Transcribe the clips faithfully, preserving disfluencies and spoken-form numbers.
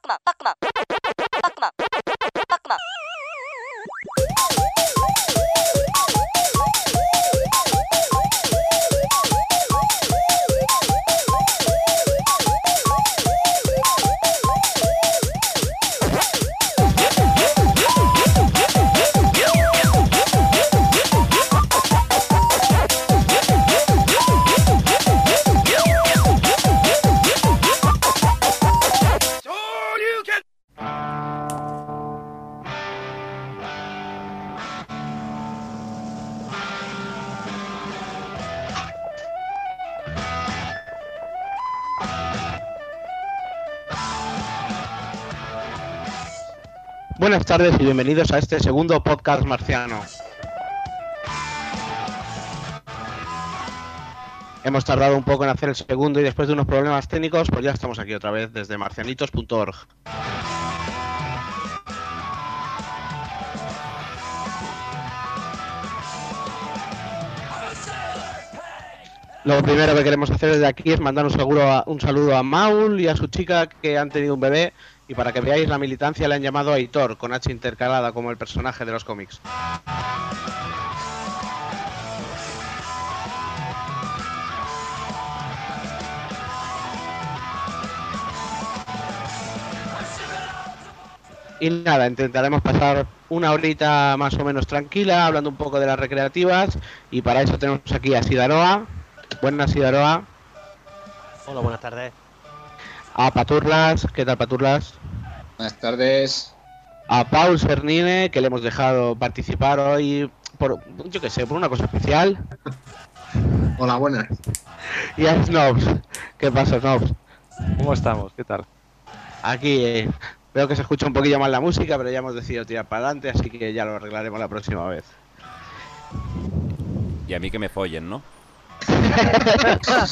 Buenas tardes y bienvenidos a este segundo podcast marciano. Hemos tardado un poco en hacer el segundo y después de unos problemas técnicos, pues ya estamos aquí otra vez desde marcianitos punto org. Lo primero que queremos hacer desde aquí es mandar un, seguro a, un saludo a Maul y a su chica que han tenido un bebé. Y para que veáis la militancia le han llamado a Aitor, con H intercalada como el personaje de los cómics. Y nada, intentaremos pasar una horita más o menos tranquila, hablando un poco de las recreativas. Y para eso tenemos aquí a Sidaroa. Buenas, Sidaroa. Hola, buenas tardes. A Paturlas, ¿qué tal, Paturlas? Buenas tardes. A Paul Cernine, que le hemos dejado participar hoy por, yo qué sé, por una cosa especial. Hola, buenas. Y a Snobs. ¿Qué pasa, Snobs? ¿Cómo estamos? ¿Qué tal? Aquí eh, veo que se escucha un poquillo mal la música, pero ya hemos decidido tirar para adelante, así que ya lo arreglaremos la próxima vez. Y a mí que me follen, ¿no? ¿Quiénes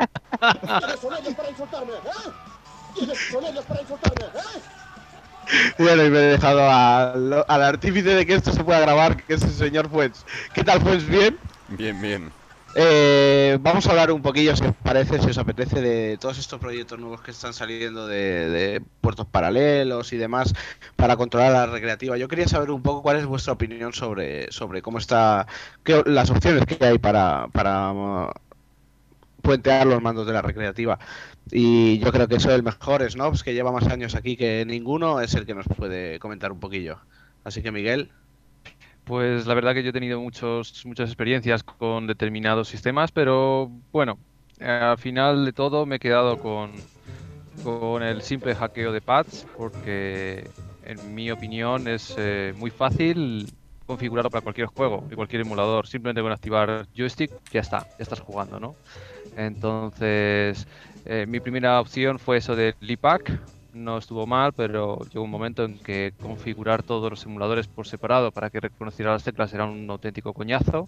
son ellos para insultarme? ¿Eh? ¿Quiénes son ellos para insultarme? ¿Eh? Bueno, y me he dejado a, al artífice de que esto se pueda grabar, que es el señor Fuens. ¿Qué tal, Fuens? ¿Bien? Bien, bien. Eh, vamos a hablar un poquillo, si os parece, si os apetece, de todos estos proyectos nuevos que están saliendo de, de puertos paralelos y demás para controlar la recreativa. Yo quería saber un poco cuál es vuestra opinión sobre, sobre cómo está, qué, las opciones que hay para, para uh, puentear los mandos de la recreativa. Y yo creo que eso el mejor Snobs, que lleva más años aquí que ninguno, es el que nos puede comentar un poquillo. Así que, Miguel. Pues la verdad que yo he tenido muchos, muchas experiencias con determinados sistemas, pero bueno, eh, al final de todo me he quedado con, con el simple hackeo de pads, porque en mi opinión es eh, muy fácil configurarlo para cualquier juego y cualquier emulador. Simplemente con activar joystick ya está, ya estás jugando, ¿no? Entonces, eh, mi primera opción fue eso de Lipack. No estuvo mal, pero llegó un momento en que configurar todos los emuladores por separado para que reconociera las teclas era un auténtico coñazo.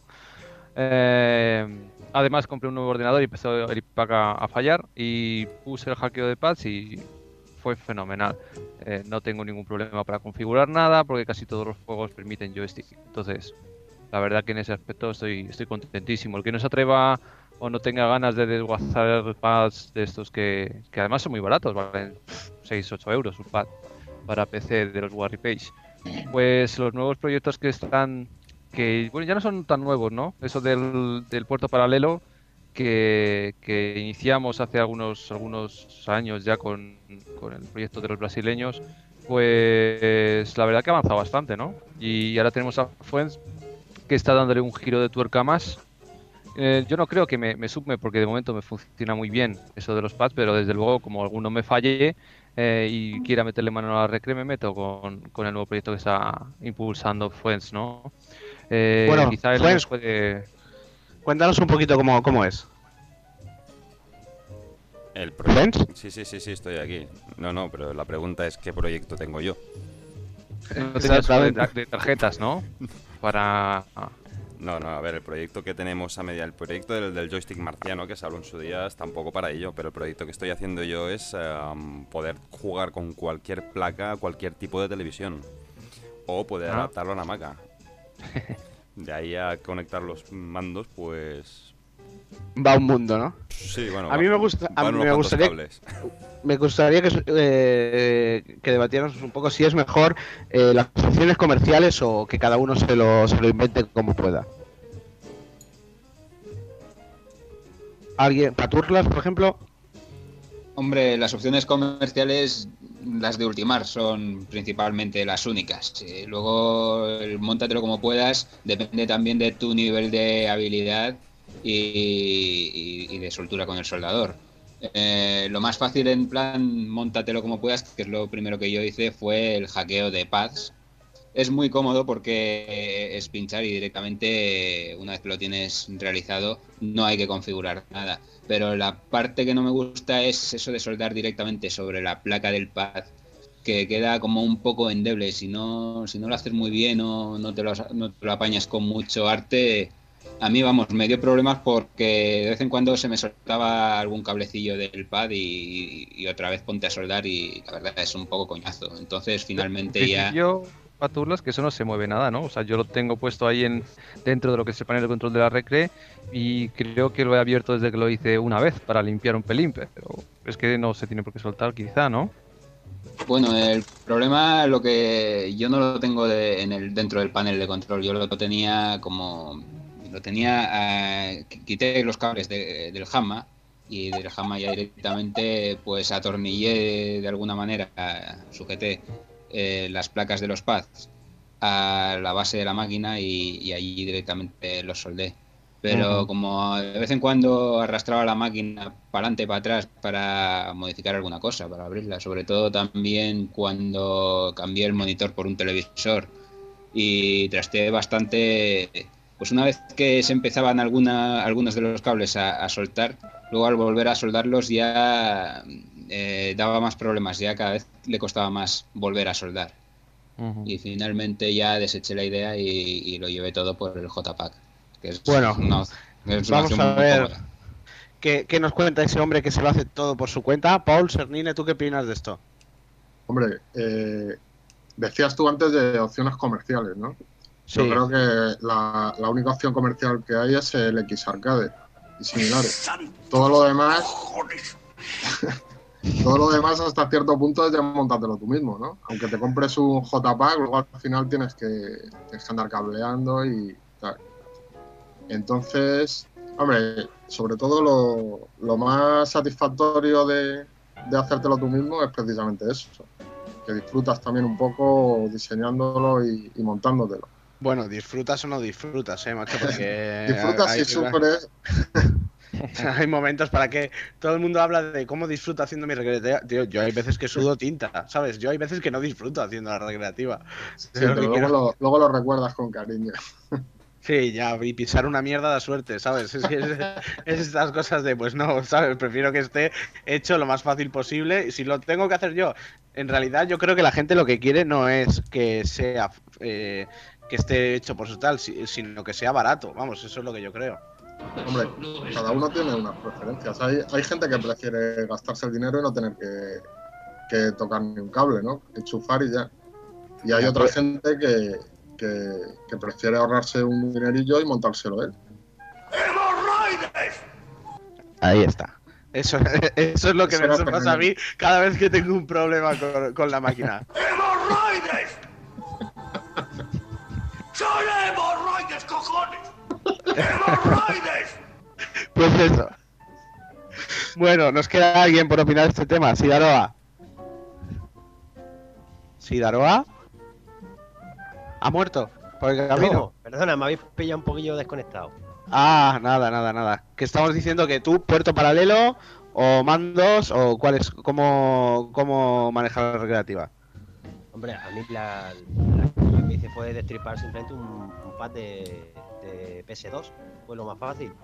Eh, además compré un nuevo ordenador y empezó el Lipack a, a fallar y puse el hackeo de pads y fue fenomenal. Eh, no tengo ningún problema para configurar nada porque casi todos los juegos permiten joystick. Entonces, la verdad que en ese aspecto estoy, estoy contentísimo. El que no se atreva o no tenga ganas de desguazar pads de estos que, que además son muy baratos, valen seis a ocho euros un pad para P C de los Warry Page. Pues los nuevos proyectos que están, que bueno, ya no son tan nuevos, ¿no? Eso del, del puerto paralelo que, que iniciamos hace algunos, algunos años ya con, con el proyecto de los brasileños, pues la verdad que ha avanzado bastante, ¿no? Y ahora tenemos a Fuens que está dándole un giro de tuerca más. Eh, yo no creo que me, me sume porque de momento me funciona muy bien eso de los pads, pero desde luego como alguno me falle eh, y quiera meterle mano a la recre, me meto con, con el nuevo proyecto que está impulsando Fuens, ¿no? Eh, bueno, quizá él Fuens, puede... cuéntanos un poquito cómo, cómo es. El proyecto... ¿Fuens? Sí, sí, sí, sí, estoy aquí. No, no, pero la pregunta es ¿qué proyecto tengo yo? No tenías de, de tarjetas, ¿no? Para... No, no, a ver, el proyecto que tenemos a media, el proyecto del, del joystick marciano que se habló en su día está un poco para ello, pero el proyecto que estoy haciendo yo es um, poder jugar con cualquier placa, cualquier tipo de televisión, o poder ah. adaptarlo a una Maca. De ahí a conectar los mandos, pues va un mundo, ¿no? Sí, bueno. A mí me gusta, a van mí unos me cuantos gustaría, cables. me gustaría que, eh, que debatiéramos un poco si es mejor eh, las opciones comerciales o que cada uno se lo, se lo invente como pueda. ¿Alguien? ¿Paturlas, por ejemplo? Hombre, las opciones comerciales, las de Ultimar, son principalmente las únicas. Eh, luego, el móntatelo como puedas, depende también de tu nivel de habilidad y, y- y de soltura con el soldador. Eh, lo más fácil en plan, móntatelo como puedas, que es lo primero que yo hice, fue el hackeo de pads. Es muy cómodo porque es pinchar y directamente, una vez que lo tienes realizado, no hay que configurar nada. Pero la parte que no me gusta es eso de soldar directamente sobre la placa del pad, que queda como un poco endeble. Si no, si no lo haces muy bien o no te lo, no te lo apañas con mucho arte, a mí, vamos, me dio problemas porque de vez en cuando se me soltaba algún cablecillo del pad y, y otra vez ponte a soldar y la verdad es un poco coñazo. Entonces, En finalmente ya... principio, Paturlas, que eso no se mueve nada, ¿no? O sea, yo lo tengo puesto ahí en dentro de lo que es el panel de control de la Recre y creo que lo he abierto desde que lo hice una vez para limpiar un pelín, pero es que no se tiene por qué soltar, quizá, ¿no? Bueno, el problema, lo que yo no lo tengo de- en el, dentro del panel de control, yo lo tenía como, lo tenía, eh, quité los cables de- del Hamma y del Hamma ya directamente pues atornillé de alguna manera, sujeté eh, las placas de los pads a la base de la máquina y, y allí directamente los soldé. Pero Ujú. como de vez en cuando arrastraba la máquina para adelante y para atrás para modificar alguna cosa, para abrirla, sobre todo también cuando cambié el monitor por un televisor y trasteé bastante, pues una vez que se empezaban alguna, algunos de los cables a, a soltar, luego al volver a soldarlos ya eh, daba más problemas, ya cada vez le costaba más volver a soldar. Ujú. Y finalmente ya deseché la idea y, y lo llevé todo por el J-Pack, que es Bueno, una, es una vamos a opción muy ver cómoda. qué, qué nos cuenta ese hombre que se lo hace todo por su cuenta. Paul Cernine, ¿tú qué opinas de esto? Hombre, eh, decías tú antes de opciones comerciales, ¿no? Yo Sí. creo que la, la única opción comercial que hay es el X-Arcade y similares. Todo lo demás, todo lo demás hasta cierto punto es ya montártelo tú mismo, ¿no? Aunque te compres un J-Pack, luego al final tienes que, tienes que andar cableando y tal. Entonces, hombre, sobre todo lo, lo más satisfactorio de, de hacértelo tú mismo es precisamente eso, que disfrutas también un poco diseñándolo y, y montándotelo. Bueno, disfrutas o no disfrutas, eh, macho, porque Disfrutas hay, y sufres. hay momentos para que todo el mundo habla de cómo disfruto haciendo mi recreativa. Tío, yo hay veces que sudo tinta, ¿sabes? Yo hay veces que no disfruto haciendo la recreativa. Sí, Yo lo pero que luego quiero... lo, luego lo recuerdas con cariño. Sí, ya, y pisar una mierda da suerte, ¿sabes? Es que es, es estas cosas de, pues no, ¿sabes? Prefiero que esté hecho lo más fácil posible. Y si lo tengo que hacer yo, en realidad yo creo que la gente lo que quiere no es que sea, eh, que esté hecho por su tal, si- sino que sea barato. Vamos, eso es lo que yo creo. Hombre, cada uno tiene unas preferencias. Hay, hay gente que prefiere gastarse el dinero y no tener que, que tocar ni un cable, ¿no? Enchufar y ya. Y hay Ya, otra pues, gente que, que, que prefiere ahorrarse un dinerillo y montárselo él. ahí está. Eso, eso es lo que Eso me era pasa a Fernando. mí cada vez que tengo un problema con, con la máquina. ¡Hemorroides! ¡Son hemorroides, cojones! ¡Hemorroides! Pues eso. Bueno, ¿nos queda alguien por opinar de este tema? Sidaroa. ¿Sidaroa? ¿Ha muerto? ¿Por el camino? No, perdona, me habéis pillado un poquillo desconectado. Ah, nada, nada, nada. Que estamos diciendo que tú, puerto paralelo, o mandos, o cuál es, cómo, cómo manejar la recreativa. Hombre, a mí la, la que me hice fue destripar simplemente un, un pad de, de P S dos. Fue lo más fácil.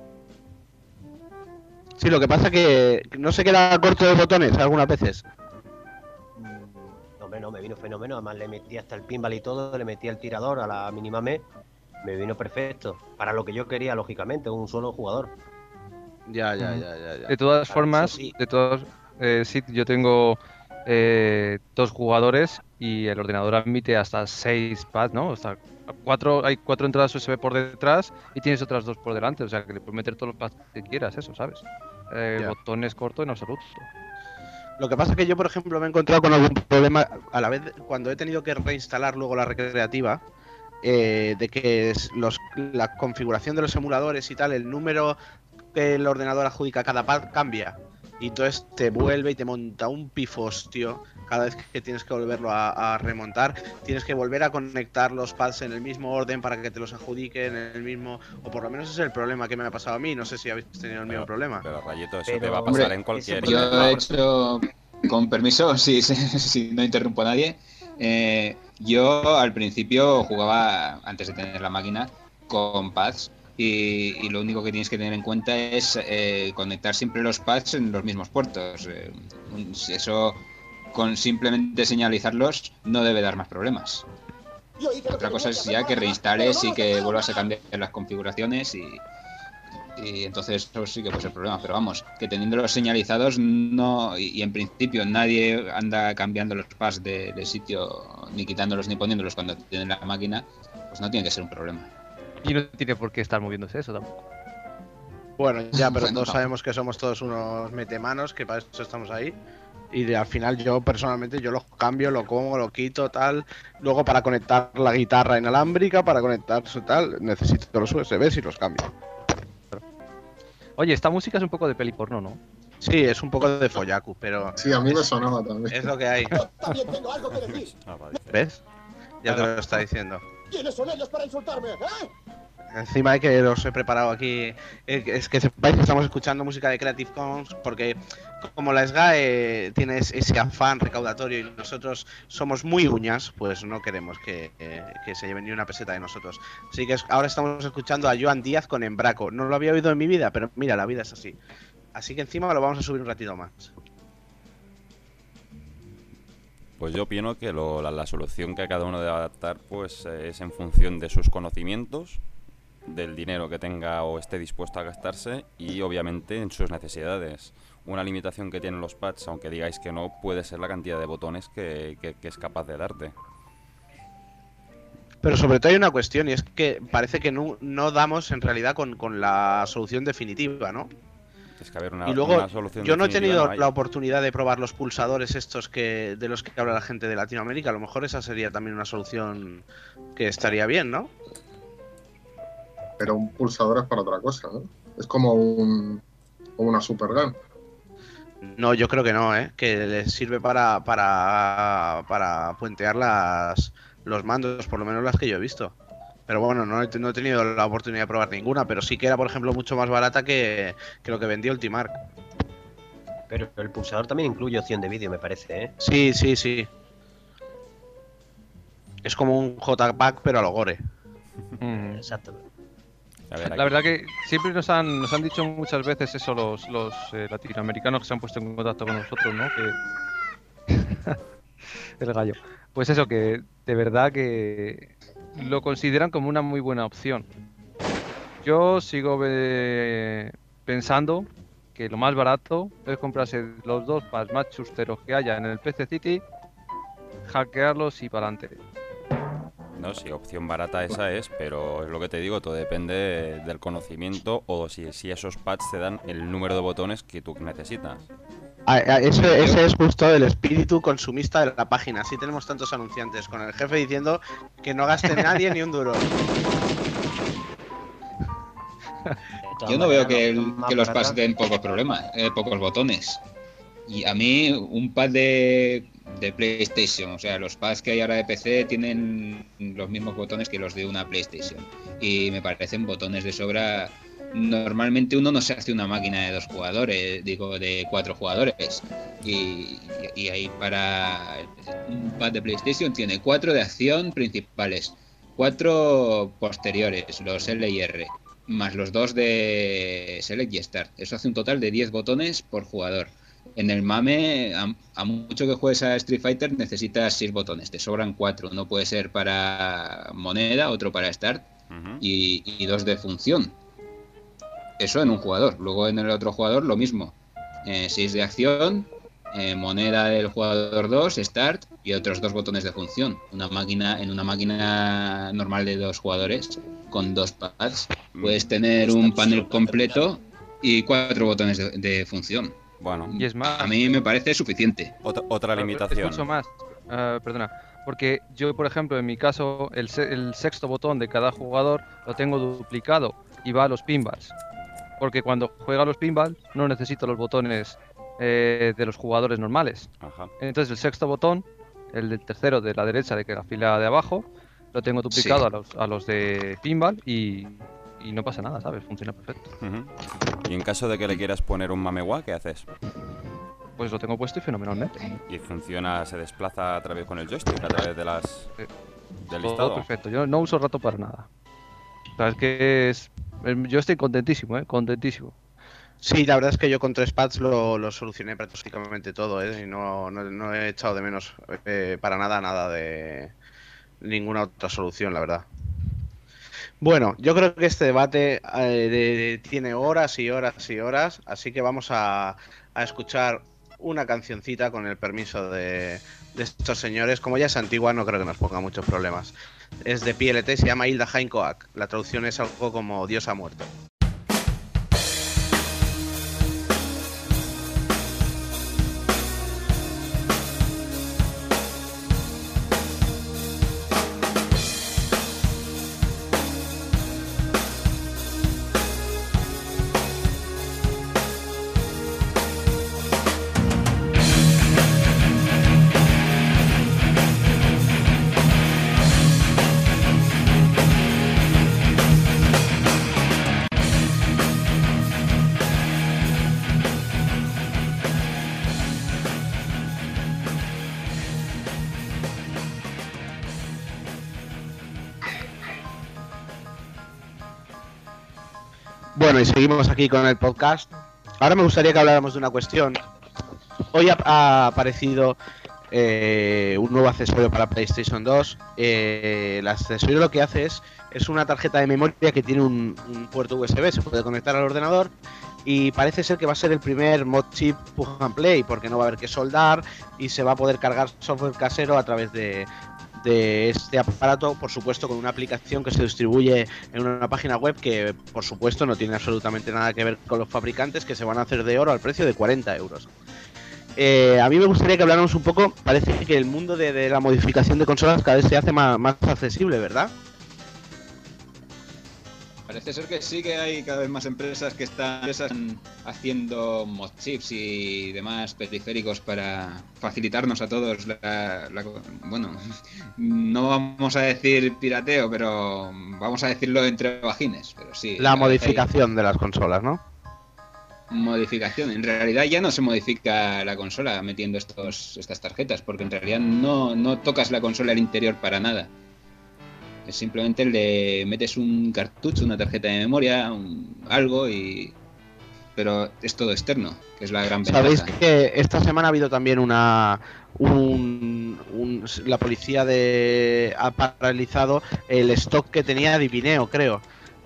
Sí, lo que pasa que no se queda corto de botones algunas veces. Mm, hombre, no, me vino fenómeno. Además le metí hasta el pinball y todo, le metí el tirador a la mínima me. Me vino perfecto. Para lo que yo quería, lógicamente, un solo jugador. Ya, ya, Ujú. ya, ya, ya. De todas Para formas, eso sí. de todos, eh, sí, yo tengo eh, dos jugadores y el ordenador admite hasta seis pads, ¿no? Hasta cuatro, hay cuatro entradas U S B por detrás y tienes otras dos por delante, o sea que le puedes meter todos los pads que quieras, eso, ¿sabes? Eh, el Ya. botón es corto en absoluto. Lo que pasa es que yo, por ejemplo, me he encontrado con algún problema a la vez cuando he tenido que reinstalar luego la recreativa, eh, de que es los, la configuración de los emuladores y tal, el número que el ordenador adjudica a cada pad cambia. Y entonces te vuelve y te monta un pifostio cada vez que tienes que volverlo a, a remontar. Tienes que volver a conectar los pads en el mismo orden para que te los adjudiquen en el mismo... O por lo menos ese es el problema que me ha pasado a mí. No sé si habéis tenido el mismo problema. Pero Rayito, eso Pero, te va a hombre, pasar en cualquier... ese Yo problema- he hecho, con permiso, si, si no interrumpo a nadie, eh, yo al principio jugaba, antes de tener la máquina, con pads y, y lo único que tienes que tener en cuenta es eh, conectar siempre los pads en los mismos puertos. Eh, un- eso, con simplemente señalizarlos, no debe dar más problemas. Yo hice lo Otra que cosa tenía es que ya hacer, que mamá, reinstales pero no y lo que dejaron, vuelvas a mamá. cambiar las configuraciones y, y entonces eso sí que puede ser problema. Pero vamos, que teniendo los señalizados no y, y en principio nadie anda cambiando los pads de, de sitio ni quitándolos ni poniéndolos cuando tienen la máquina, pues no tiene que ser un problema. Y no tiene por qué estar moviéndose eso tampoco. Bueno, ya, pero Bueno, todos no. sabemos que somos todos unos metemanos, que para eso estamos ahí. Y de- al final yo personalmente yo lo cambio, lo como, lo quito, tal. Luego para conectar la guitarra inalámbrica, para conectar su tal, necesito los U S Bs y los cambio. Oye, esta música es un poco de peli porno, ¿no? Sí, es un poco de follacu, pero Sí, a mí me sonaba también. es lo que hay. Yo también tengo algo que decir. Ah, vale. ¿Ves? Ya te lo está diciendo. ¿Quiénes son ellos para insultarme? ¿Eh? Encima de que los he preparado aquí, eh, es que sepáis que estamos escuchando música de Creative Commons porque como la S G A E tiene es- ese afán recaudatorio y nosotros somos muy uñas, pues no queremos que, eh, que se lleven ni una peseta de nosotros. Así que es- ahora estamos escuchando a Joan Díaz con Embraco. No lo había oído en mi vida, pero mira, la vida es así. Así que encima lo vamos a subir un ratito más. Pues yo opino que lo- la, la solución que cada uno debe adaptar pues eh, es en función de sus conocimientos, del dinero que tenga o esté dispuesto a gastarse y obviamente en sus necesidades. Una limitación que tienen los pads, aunque digáis que no, puede ser la cantidad de botones que, que- que es capaz de darte. Pero sobre todo hay una cuestión y es que parece que no, no damos en realidad con, con la solución definitiva, ¿no? Es que haber una, Y luego, una solución yo no he definitiva tenido no hay. la oportunidad de probar los pulsadores estos que de los que habla la gente de Latinoamérica. A lo mejor esa sería también una solución que estaría bien, ¿no? Pero un pulsador es para otra cosa, ¿no? Es como un como una supergun. No, yo creo que no, ¿eh? Que les sirve para, para, para puentear las, los mandos, por lo menos las que yo he visto. Pero bueno, no he, no he tenido la oportunidad de probar ninguna, pero sí que era, por ejemplo, mucho más barata que, que lo que vendió Ultimark. Pero el pulsador también incluye opción de vídeo, me parece, ¿eh? Sí, sí, sí. Es como un J-Pack, pero a lo gore. Mm. Exacto. A ver, La aquí- verdad que siempre nos han, nos han dicho muchas veces eso los, los eh, latinoamericanos que se han puesto en contacto con nosotros, ¿no? Que... El gallo. Pues eso, que de verdad que lo consideran como una muy buena opción. Yo sigo eh, pensando que lo más barato es comprarse los dos pads más chusteros que haya en el P C City, hackearlos y para adelante. No, sí, opción barata esa es, pero es lo que te digo, todo depende de- del conocimiento o si, si esos pads te dan el número de botones que tú necesitas. Ah, ah, ese, ese es justo el espíritu consumista de la página. Así tenemos tantos anunciantes, con el jefe diciendo que no gaste nadie ni un duro. De todas Yo no veo maneras, que, los el- más que los baratas- pads den pocos problemas, eh, pocos botones. Y a mí un pad de, de PlayStation, o sea, los pads que hay ahora de P C tienen los mismos botones que los de una PlayStation. Y me parecen botones de sobra. Normalmente uno no se hace una máquina de dos jugadores, digo, de cuatro jugadores. Y, y ahí para un pad de PlayStation tiene cuatro de acción principales, cuatro posteriores, los L y R, más los dos de Select y Start. Eso hace un total de diez botones por jugador. En el MAME, a, a mucho que juegues a Street Fighter, necesitas seis botones, te sobran cuatro. Uno puede ser para moneda, otro para Start Ujú. y, y dos de función. Eso en un jugador. Luego en el otro jugador lo mismo. Eh, seis de acción, eh, moneda del jugador dos, Start, y otros dos botones de función. Una máquina En una máquina normal de dos jugadores, con dos pads, puedes tener un panel completo y cuatro botones de, de función. Bueno, Y es más, A mí me parece suficiente. otra, otra es limitación. mucho más. Ah, perdona, porque yo, por ejemplo, en mi caso, el, se- el sexto botón de cada jugador lo tengo duplicado y va a los pinballs. Porque cuando juega a los pinballs no necesito los botones eh, de los jugadores normales. Ajá. Entonces el sexto botón, el del tercero de la derecha de que la fila de abajo, lo tengo duplicado Sí. a, los, a los de pinball y, y no pasa nada, ¿sabes? Funciona perfecto. Ujú. Y en caso de que le quieras poner un Mamewa, ¿qué haces? Pues lo tengo puesto y fenomenalmente. Y funciona, se desplaza a través con el joystick, a través de las Sí. del Todo listado. perfecto. Yo no uso rato para nada. O sea, es que es... Yo estoy contentísimo, ¿eh? Contentísimo. Sí, la verdad es que yo con tres pads lo, lo solucioné prácticamente todo, ¿eh? Y no, no, no he echado de menos eh, para nada, nada de ninguna otra solución, la verdad. Bueno, yo creo que este debate eh, de- de- tiene horas y horas y horas, así que vamos a, a escuchar una cancioncita con el permiso de, de estos señores. Como ya es antigua, no creo que nos ponga muchos problemas. Es de P L T, se llama Hilda Heinkoak. La traducción es algo como Dios ha muerto. Bueno, y seguimos aquí con el podcast. Ahora me gustaría que habláramos de una cuestión. Hoy ha, ha aparecido eh, un nuevo accesorio para PlayStation dos. Eh, el accesorio lo que hace es, es una tarjeta de memoria que tiene un, un puerto U S B, se puede conectar al ordenador y parece ser que va a ser el primer mod chip plug and play, porque no va a haber que soldar y se va a poder cargar software casero a través de, de este aparato, por supuesto con una aplicación que se distribuye en una página web que por supuesto no tiene absolutamente nada que ver con los fabricantes, que se van a hacer de oro al precio de cuarenta euros. Eh, a mí me gustaría que habláramos un poco, parece que el mundo de, de la modificación de consolas cada vez se hace más, más accesible, ¿verdad? Parece ser que sí, que hay cada vez más empresas que están haciendo mod chips y demás periféricos para facilitarnos a todos la, la- bueno, no vamos a decir pirateo, pero vamos a decirlo entre vagines, pero sí. La cada vez hay modificación de las consolas, ¿no? modificación. En realidad ya no se modifica la consola metiendo estos, estas tarjetas, porque en realidad no, no tocas la consola al interior para nada. Es simplemente le metes un cartucho, una tarjeta de memoria, un- algo y... Pero es todo externo, que es la gran ventaja. Sabéis que esta semana ha habido también una un, un- la policía de ha paralizado el stock que tenía Divineo, creo,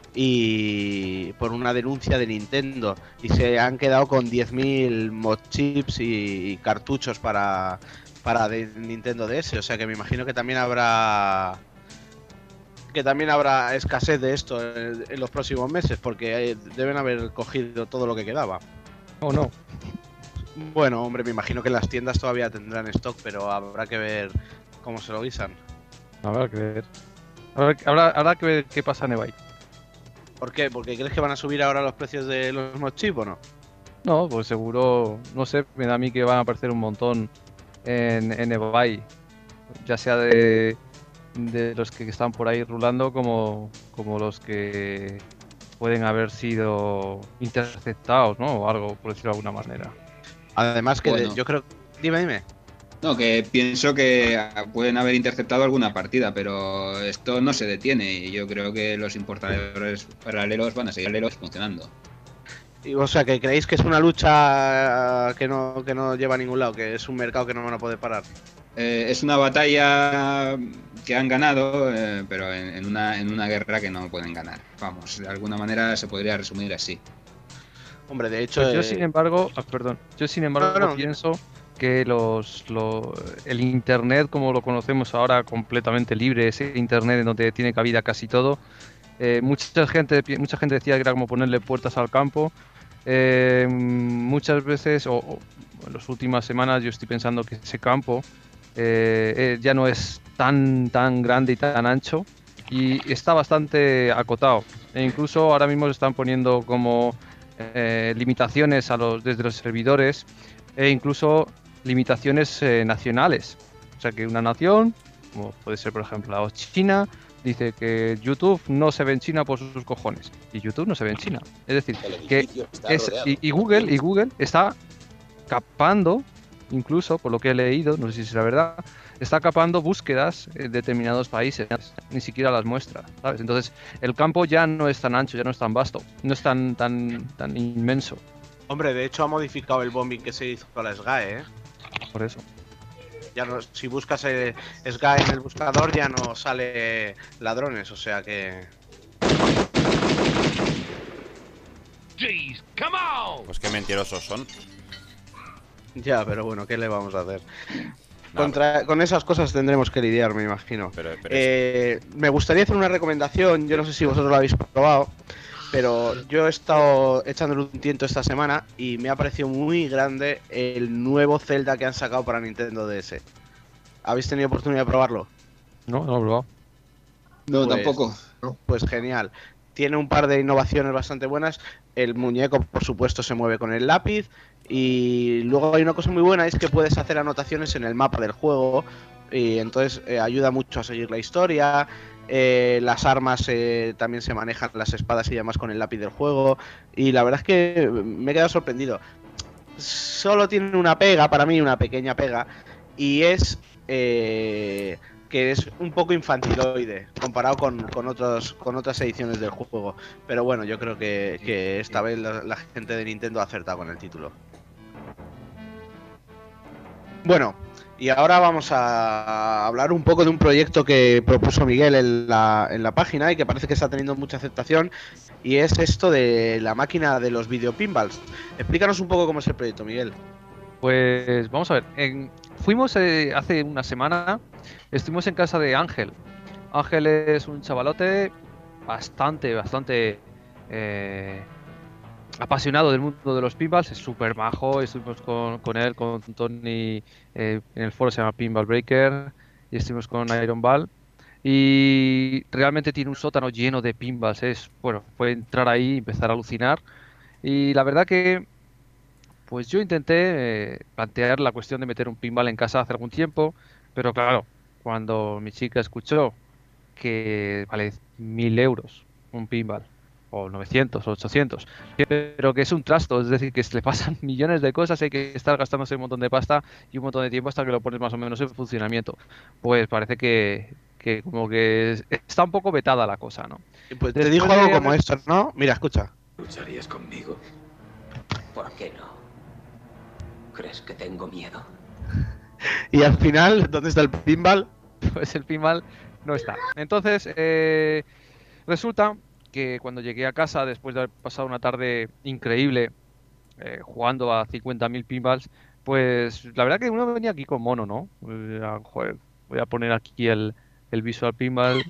y por una denuncia de Nintendo, y se han quedado con diez mil mod chips y, y cartuchos para para de Nintendo D S, o sea que me imagino que también habrá que también habrá escasez de esto en, en los próximos meses, porque eh, deben haber cogido todo lo que quedaba. ¿O no? Bueno, hombre, me imagino que en las tiendas todavía tendrán stock, pero habrá que ver cómo se lo guisan. Habrá que ver. Habrá, habrá, habrá que ver qué pasa en eBay. ¿Por qué? ¿Porque crees que van a subir ahora los precios de los mod chip o no? No, pues seguro, no sé, me da a mí que van a aparecer un montón en, en eBay. Ya sea de, de los que están por ahí rulando como, como los que pueden haber sido interceptados, ¿no? O algo, por decirlo de alguna manera. Además que Bueno. de- yo creo... Dime, dime. No, que pienso que pueden haber interceptado alguna partida, pero esto no se detiene y yo creo que los importadores paralelos van a seguir paralelos funcionando. Y, o sea, que creéis que es una lucha que no, que no lleva a ningún lado, que es un mercado que no van a poder parar. Eh, es una batalla que han ganado, eh, pero en, en una, en una guerra que no pueden ganar. Vamos, de alguna manera se podría resumir así. Hombre, de hecho... Pues yo eh, sin embargo, ah, perdón, yo sin embargo No, no. pienso que los, lo- el internet como lo conocemos ahora completamente libre, ese internet en donde tiene cabida casi todo, eh, mucha gente pi- mucha gente decía que era como ponerle puertas al campo. Eh, muchas veces o, o en las últimas semanas yo estoy pensando que ese campo eh, eh, ya no es tan tan grande y tan ancho y está bastante acotado, e incluso ahora mismo se están poniendo como eh, limitaciones a los desde los servidores, e incluso limitaciones eh, nacionales. O sea que una nación, como puede ser por ejemplo la China, dice que YouTube no se ve en China por sus cojones, y YouTube no se ve en China. Es decir, El que edificio está es, rodeado. y, y Google y Google está capando, incluso por lo que he leído, no sé si es la verdad, está capando búsquedas en determinados países, ni siquiera las muestra, ¿sabes? Entonces el campo ya no es tan ancho, ya no es tan vasto, no es tan tan tan inmenso, Hombre, de hecho ha modificado el bombing que se hizo con la S G A E, ¿eh? por eso. Ya no, si buscas eh, S G A E en el buscador ya no sale ladrones, o sea que... Pues qué mentirosos son. Ya, pero bueno, ¿qué le vamos a hacer? No, Contra, con esas cosas tendremos que lidiar, me imagino. pero, pero es- Eh, me gustaría hacer una recomendación, yo no sé si vosotros lo habéis probado, pero yo he estado echándole un tiento esta semana y me ha parecido muy grande el nuevo Zelda que han sacado para Nintendo D S. ¿Habéis tenido oportunidad de probarlo? No, no lo he probado. No, Pues- tampoco. Pues genial. Tiene un par de innovaciones bastante buenas. El muñeco, por supuesto, se mueve con el lápiz. Y luego hay una cosa muy buena, es que puedes hacer anotaciones en el mapa del juego. Y entonces eh, ayuda mucho a seguir la historia. Eh, las armas eh, también se manejan, las espadas y demás, con el lápiz del juego. Y la verdad es que me he quedado sorprendido. Solo tiene una pega, para mí una pequeña pega. Y es... eh, que es un poco infantiloide comparado con, con, otros, con otras ediciones del juego. Pero bueno, yo creo que, que esta vez la, la gente de Nintendo ha acertado con el título. Bueno, y ahora vamos a hablar un poco de un proyecto que propuso Miguel en la, en la página y que parece que está teniendo mucha aceptación, y es esto de la máquina de los video pinballs. Explícanos un poco cómo es el proyecto, Miguel. Pues vamos a ver, en- fuimos eh, hace una semana, estuvimos en casa de Ángel. Ángel es un chavalote bastante, bastante eh, apasionado del mundo de los pinballs, es súper majo. Estuvimos con, con él, con Tony, eh, en el foro se llama Pinball Breaker, y estuvimos con Iron Ball. Y realmente tiene un sótano lleno de pinballs, es, bueno, puede entrar ahí y empezar a alucinar. Y la verdad que pues yo intenté eh, plantear la cuestión de meter un pinball en casa hace algún tiempo, pero claro, cuando mi chica escuchó que vale mil euros un pinball, o novecientos o ochocientos, pero que es un trasto, es decir, que se le pasan millones de cosas, hay que estar gastándose un montón de pasta y un montón de tiempo hasta que lo pones más o menos en funcionamiento, pues parece que, que como que es- está un poco vetada la cosa, ¿no? Pues te Después dijo de algo haber- como esto, ¿no? Mira, escucha. ¿Lucharías conmigo? ¿Por qué no? ¿Crees que tengo miedo? Y al final, ¿dónde está el pinball? Pues el pinball no está. Entonces, eh, resulta que cuando llegué a casa, después de haber pasado una tarde increíble eh, jugando a cincuenta mil pinballs, pues la verdad que uno venía aquí con mono, ¿no? Eh, ah, joder, voy a poner aquí el, el Visual Pinball.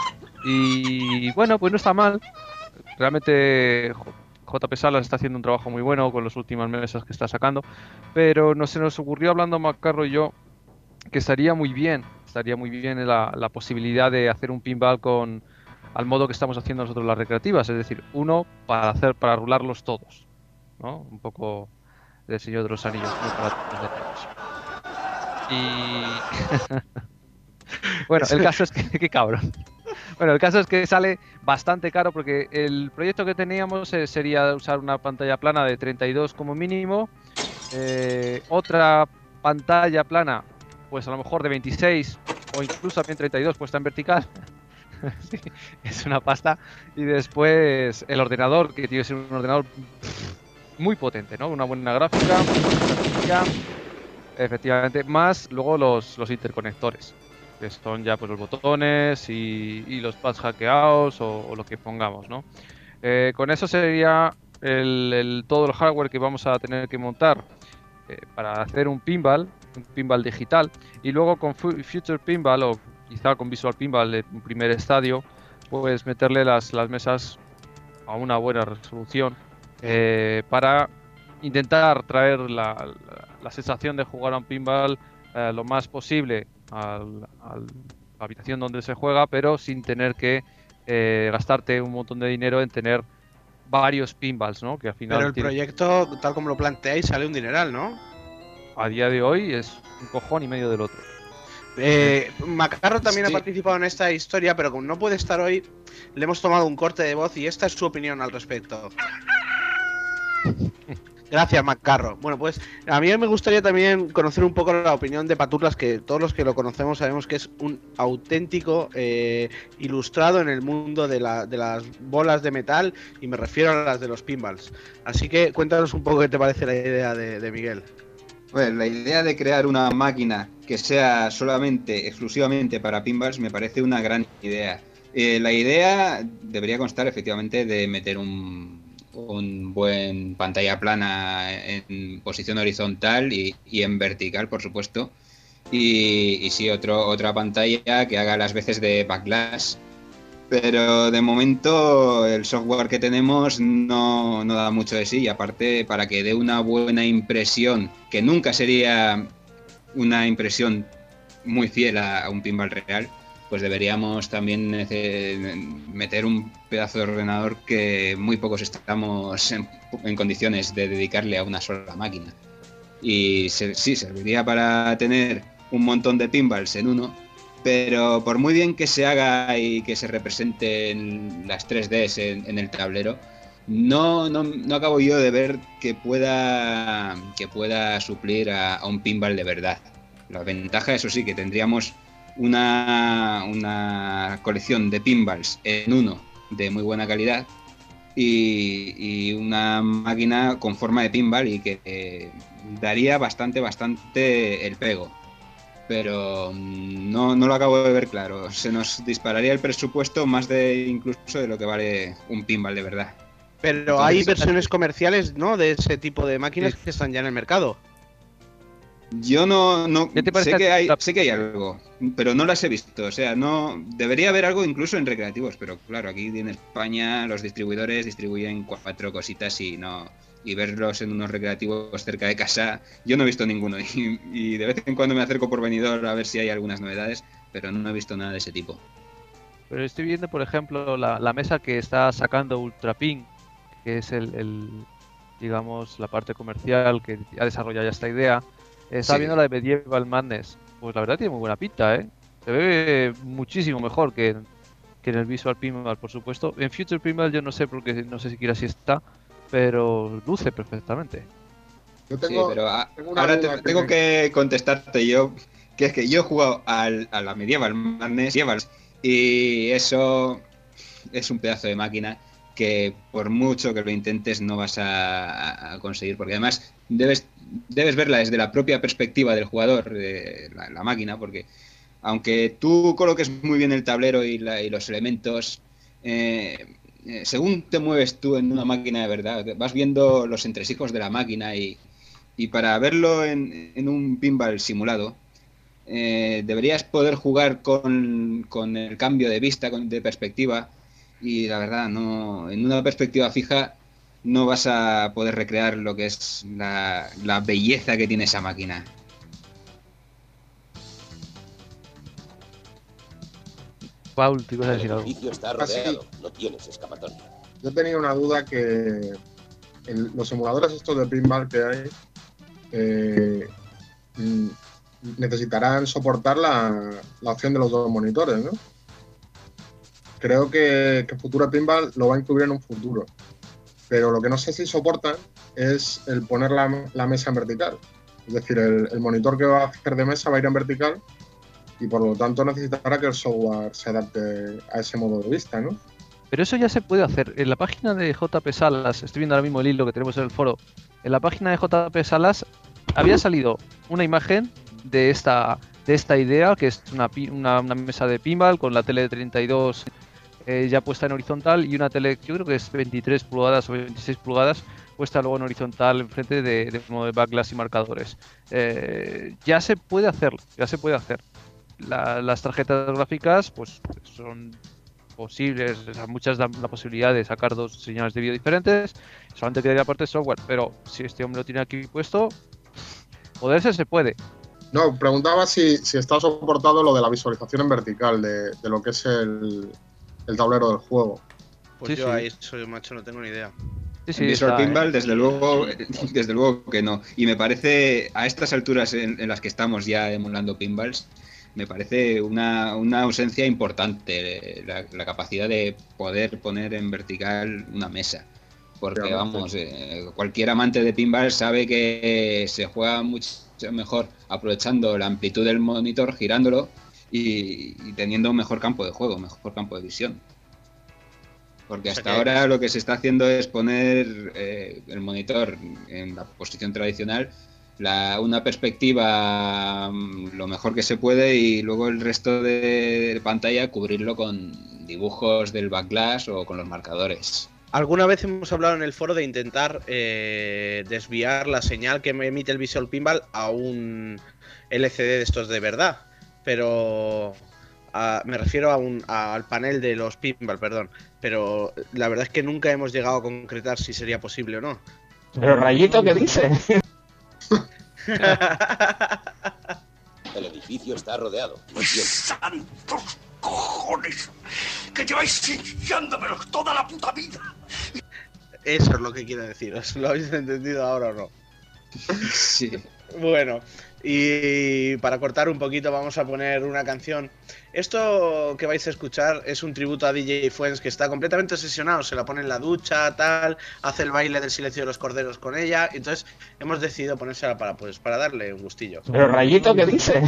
Y bueno, pues no está mal. Realmente J- JP Salas está haciendo un trabajo muy bueno con las últimas mesas que está sacando. Pero no se nos ocurrió, hablando Macarro y yo, que estaría muy bien, estaría muy bien la, la posibilidad de hacer un pinball con al modo que estamos haciendo nosotros las recreativas, es decir, uno para hacer para rularlos todos, ¿no? Un poco del Señor de los Anillos, no para todos. Y bueno, el caso es que qué cabrón. Bueno, el caso es que sale bastante caro porque el proyecto que teníamos eh, sería usar una pantalla plana de treinta y dos como mínimo, eh, otra pantalla plana pues a lo mejor de veintiséis o incluso también treinta y dos puesta en vertical. Sí, es una pasta. Y después el ordenador, que tiene que ser un ordenador muy potente, ¿no? Una buena gráfica, una buena tablilla, efectivamente, más luego los, los interconectores, que son ya pues los botones y, y los pads hackeados o, o lo que pongamos, ¿no? Eh, con eso sería el, el- todo el hardware que vamos a tener que montar. eh, para hacer un pinball, un pinball digital, y luego con Future Pinball o quizá con Visual Pinball en un primer estadio, pues meterle las, las mesas a una buena resolución eh, para intentar traer la, la, la sensación de jugar a un pinball eh, lo más posible al, al, a la habitación donde se juega, pero sin tener que eh, gastarte un montón de dinero en tener varios pinballs, ¿no? Que al final Pero el tiene, proyecto, tal como lo planteáis, sale un dineral, ¿no? a día de hoy es un cojón y medio del otro. Eh, Macarro también Sí. ha participado en esta historia, pero como no puede estar hoy, le hemos tomado un corte de voz y esta es su opinión al respecto. Gracias, Macarro. Bueno, pues a mí me gustaría también conocer un poco la opinión de Paturlas, que todos los que lo conocemos sabemos que es un auténtico eh, ilustrado en el mundo de, la, de las bolas de metal, y me refiero a las de los pinballs. Así que cuéntanos un poco qué te parece la idea de, de Miguel. Bueno, la idea de crear una máquina que sea solamente, exclusivamente para pinballs me parece una gran idea. Eh, la idea debería constar efectivamente de meter un, un buen pantalla plana en posición horizontal y, y en vertical, por supuesto. Y, y sí, otro, otra pantalla que haga las veces de backlash. Pero de momento el software que tenemos no, no da mucho de sí, y aparte para que dé una buena impresión, que nunca sería una impresión muy fiel a, a un pinball real, pues deberíamos también meter un pedazo de ordenador que muy pocos estamos en, en condiciones de dedicarle a una sola máquina. Y se, sí, serviría para tener un montón de pinballs en uno, pero por muy bien que se haga y que se representen las tres Ds en, en el tablero, no, no, no acabo yo de ver que pueda, que pueda suplir a, a un pinball de verdad. La ventaja, eso sí, que tendríamos una, una colección de pinballs en uno de muy buena calidad y, y una máquina con forma de pinball y que eh, daría bastante, bastante el pego. Pero no, no lo acabo de ver claro. Se nos dispararía el presupuesto más de incluso de lo que vale un pinball de verdad. Pero Entonces, hay versiones comerciales, ¿no?, de ese tipo de máquinas Sí. que están ya en el mercado. Yo no, no ¿Qué te parece sé que hay, la- sé que hay algo, pero no las he visto. O sea, no debería haber algo incluso en recreativos, pero claro, aquí en España los distribuidores distribuyen cuatro cositas y no. Y verlos en unos recreativos cerca de casa, yo no he visto ninguno. Y, y de vez en cuando me acerco por Benidorm a ver si hay algunas novedades, pero no he visto nada de ese tipo. Pero estoy viendo, por ejemplo, la, la mesa que está sacando Ultrapin, que es el, el, digamos, la parte comercial que ha desarrollado ya esta idea. Está Sí. viendo la de Medieval Madness. Pues la verdad tiene muy buena pinta, ¿eh? Se ve muchísimo mejor que, que en el Visual Pinball, por supuesto. En Future Pinball yo no sé, porque no sé siquiera si está, pero luce perfectamente. Yo Sí, tengo, pero a- tengo una ahora duda te- tengo que contestarte yo, que es que yo he jugado al, a la Medieval Madness y eso es un pedazo de máquina que por mucho que lo intentes no vas a, a conseguir, porque además debes, debes verla desde la propia perspectiva del jugador, de la, la máquina, porque aunque tú coloques muy bien el tablero y, la, y los elementos, eh, eh, según te mueves tú en una máquina de verdad, vas viendo los entresijos de la máquina y, y para verlo en, en un pinball simulado, eh, deberías poder jugar con, con el cambio de vista, con, de perspectiva, y la verdad, no, en una perspectiva fija no vas a poder recrear lo que es la, la belleza que tiene esa máquina. Paul, te ibas a El decir algo. edificio está Ah, sí. rodeado, no tienes escapatoria. yo tenía una duda que en los simuladores estos de pinball que hay eh, mm, necesitarán soportar la, la opción de los dos monitores, ¿no? Creo que, que Futura Pinball lo va a incluir en un futuro, pero lo que no sé si soportan es el poner la, la mesa en vertical. Es decir, el, el monitor que va a hacer de mesa va a ir en vertical y por lo tanto necesitará que el software se adapte a ese modo de vista, ¿no? Pero eso ya se puede hacer. En la página de J P Salas, estoy viendo ahora mismo el hilo que tenemos en el foro. En la página de J P Salas había salido una imagen de esta, de esta idea, que es una, pi- una, una mesa de pinball con la tele de treinta y dos eh, ya puesta en horizontal y una tele, yo creo que es veintitrés pulgadas o veintiséis pulgadas, puesta luego en horizontal enfrente de, de modo de backlash y marcadores. Eh, ya se puede hacer, ya se puede hacer. La, las tarjetas gráficas pues son posibles, o sea, muchas dan la posibilidad de sacar dos señales de vídeo diferentes, solamente quedaría parte de software, pero si este hombre lo tiene aquí puesto, poderse se puede. No, preguntaba si, si está soportado lo de la visualización en vertical de, de lo que es el, el tablero del juego. Pues Sí, yo sí. ahí soy macho, no tengo ni idea. Sí, sí, En Visual está, ¿eh? Pinball, desde luego, desde luego que no. Y me parece, a estas alturas en, en las que estamos ya emulando pinballs, me parece una, una ausencia importante la, la capacidad de poder poner en vertical una mesa. Porque, Realmente. vamos, eh, cualquier amante de pinball sabe que se juega mucho mejor aprovechando la amplitud del monitor, girándolo y, y teniendo un mejor campo de juego, mejor campo de visión. Porque O sea hasta que- ahora lo que se está haciendo es poner eh, el monitor en la posición tradicional, la, una perspectiva mm, lo mejor que se puede y luego el resto de pantalla cubrirlo con dibujos del backlash o con los marcadores. Alguna vez hemos hablado en el foro de intentar eh, desviar la señal que me emite el Visual Pinball a un L C D de estos de verdad, pero a- me refiero a un, a- al panel de los pinball, perdón, pero la verdad es que nunca hemos llegado a concretar si sería posible o no. Pero Rayito, ¿qué dice? El edificio está rodeado. ¡Santos cojones! ¡Que lleváis chillándomelos toda la puta vida! Eso es lo que quiero deciros. ¿Lo habéis entendido ahora o no? Sí. Bueno, y para cortar un poquito vamos a poner una canción. Esto que vais a escuchar es un tributo a D J Fuens, que está completamente obsesionado. Se la pone en la ducha, tal, hace el baile del silencio de los corderos con ella. Entonces hemos decidido ponérsela para, pues, para darle un gustillo. Pero Rayito, ¿qué dice?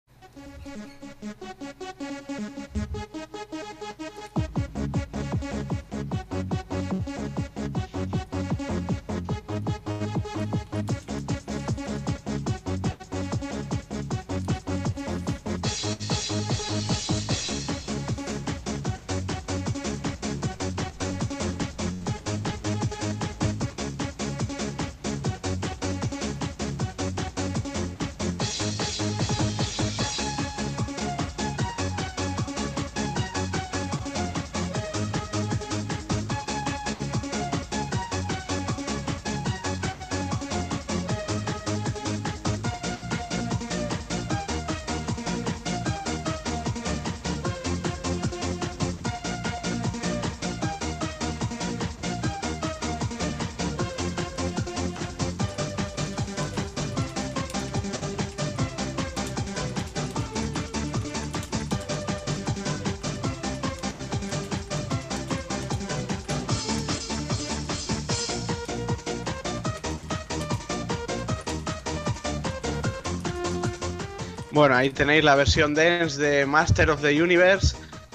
Bueno, ahí tenéis la versión dance de Master of the Universe.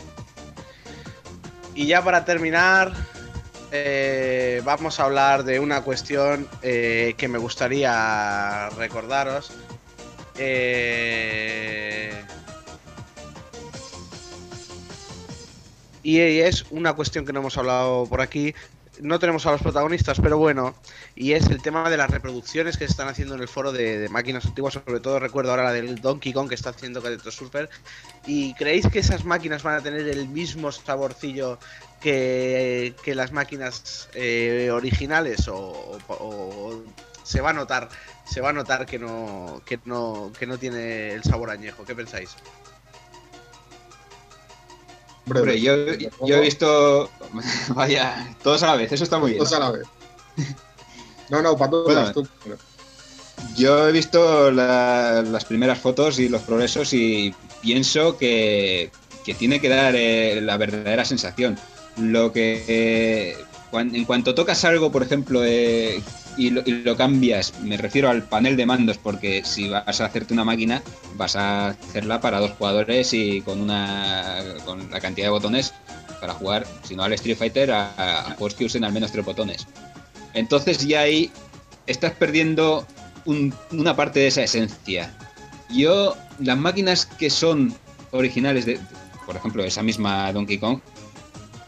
Y ya para terminar, eh, vamos a hablar de una cuestión eh, que me gustaría recordaros. Eh... Y es una cuestión que no hemos hablado por aquí. No tenemos a los protagonistas, pero bueno, y es el tema de las reproducciones que se están haciendo en el foro de, de máquinas antiguas. Sobre todo recuerdo ahora la del Donkey Kong que está haciendo Cadetto Surfer. ¿Y creéis que esas máquinas van a tener el mismo saborcillo que, que las máquinas eh, originales? O, o, o se va a notar, se va a notar que no, que no, que no tiene el sabor añejo? ¿Qué pensáis? Hombre, yo, yo he visto... Vaya, todos a la vez, eso está muy bien. Todos a la vez. No, no, para todos Bueno, tú. Yo he visto la- las primeras fotos y los progresos y pienso que, que tiene que dar eh, la verdadera sensación. Lo que eh, cuan- en cuanto tocas algo, por ejemplo, eh, y, lo, y lo cambias, me refiero al panel de mandos, porque si vas a hacerte una máquina, vas a hacerla para dos jugadores y con una con la cantidad de botones para jugar, si no al Street Fighter, a, a juegos que usen al menos tres botones. Entonces ya ahí estás perdiendo un- una parte de esa esencia. Yo, las máquinas que son originales de, por ejemplo, esa misma Donkey Kong,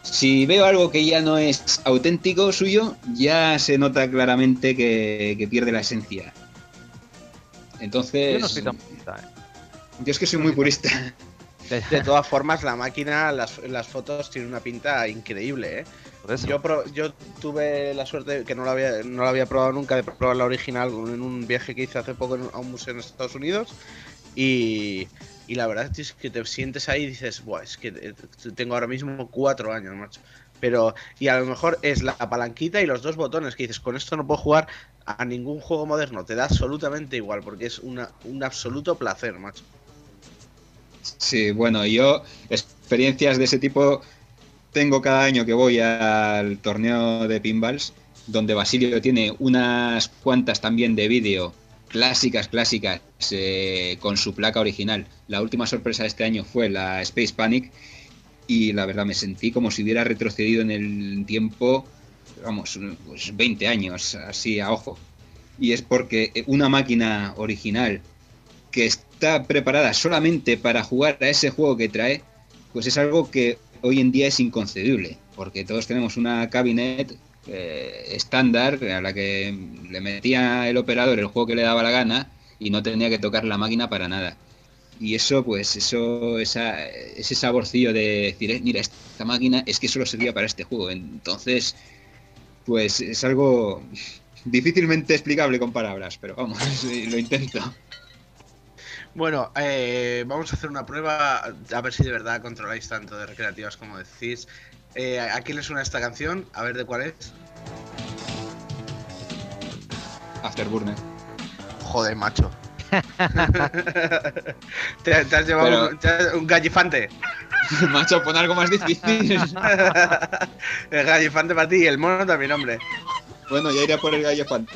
Si veo algo que ya no es auténtico suyo, ya se nota claramente que, que pierde la esencia. Entonces... Yo no soy tan purista, ¿eh? Yo es que soy muy purista. De todas formas, la máquina, las, las fotos tienen una pinta increíble, ¿eh? Por eso. Yo, pro, yo tuve la suerte, que no la, había, no la había probado nunca, de probar la original en un viaje que hice hace poco en, a un museo en Estados Unidos. Y, y la verdad es que te sientes ahí y dices, buah, es que tengo ahora mismo cuatro años, macho. Pero, y a lo mejor es la palanquita y los dos botones que dices, con esto no puedo jugar a ningún juego moderno. Te da absolutamente igual, porque es una, un absoluto placer, macho. Sí, bueno, yo experiencias de ese tipo tengo cada año que voy al torneo de pinballs, donde Basilio tiene unas cuantas también de vídeo, clásicas, clásicas, eh, con su placa original. La última sorpresa de este año fue la Space Panic, y la verdad me sentí como si hubiera retrocedido en el tiempo, vamos, pues veinte años, así a ojo. Y es porque una máquina original que está preparada solamente para jugar a ese juego que trae, pues es algo que hoy en día es inconcebible, porque todos tenemos una cabinet eh, estándar a la que le metía el operador el juego que le daba la gana y no tenía que tocar la máquina para nada. Y eso, pues, eso, esa, ese saborcillo de decir, eh, mira, esta máquina es que solo servía para este juego. Entonces, pues es algo difícilmente explicable con palabras, pero vamos, lo intento. Bueno, eh, vamos a hacer una prueba a ver si de verdad controláis tanto de recreativas como decís. Eh, ¿A quién le suena esta canción? A ver de cuál es. Afterburner. Joder, macho. ¿Te, te has llevado Pero... un, te has, un gallifante? Macho, pon algo más difícil. El gallifante para ti y el mono también, hombre. Bueno, ya iré por el gallifante.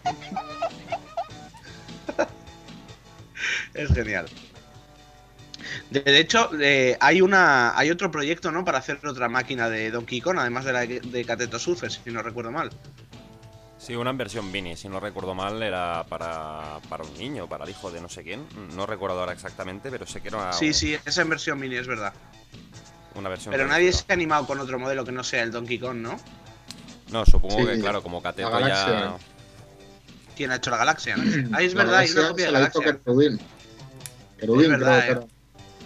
Es genial. De, de hecho, eh, hay una hay otro proyecto, ¿no? Para hacer otra máquina de Donkey Kong, además de la de Cateto Surfer, si no recuerdo mal. Sí, una versión mini, si no recuerdo mal, era para, para un niño, para el hijo de no sé quién. No recuerdo ahora exactamente, pero sé que era... Sí, sí, esa en versión mini, es verdad. Una versión pero nadie se ha animado con otro modelo que no sea el Donkey Kong, ¿no? No, supongo Sí, que, claro, como Cateto la ya... Galaxia. ¿Quién ha hecho la Galaxia? Ah, es La verdad, hay Galaxia una copia se de la hizo Galaxia. Querubín. Querubín, Es verdad, creo que eh.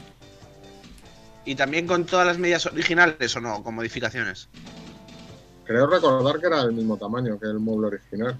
¿Y también con todas las medidas originales o no? Con modificaciones. Creo recordar que era del mismo tamaño que el mueble original.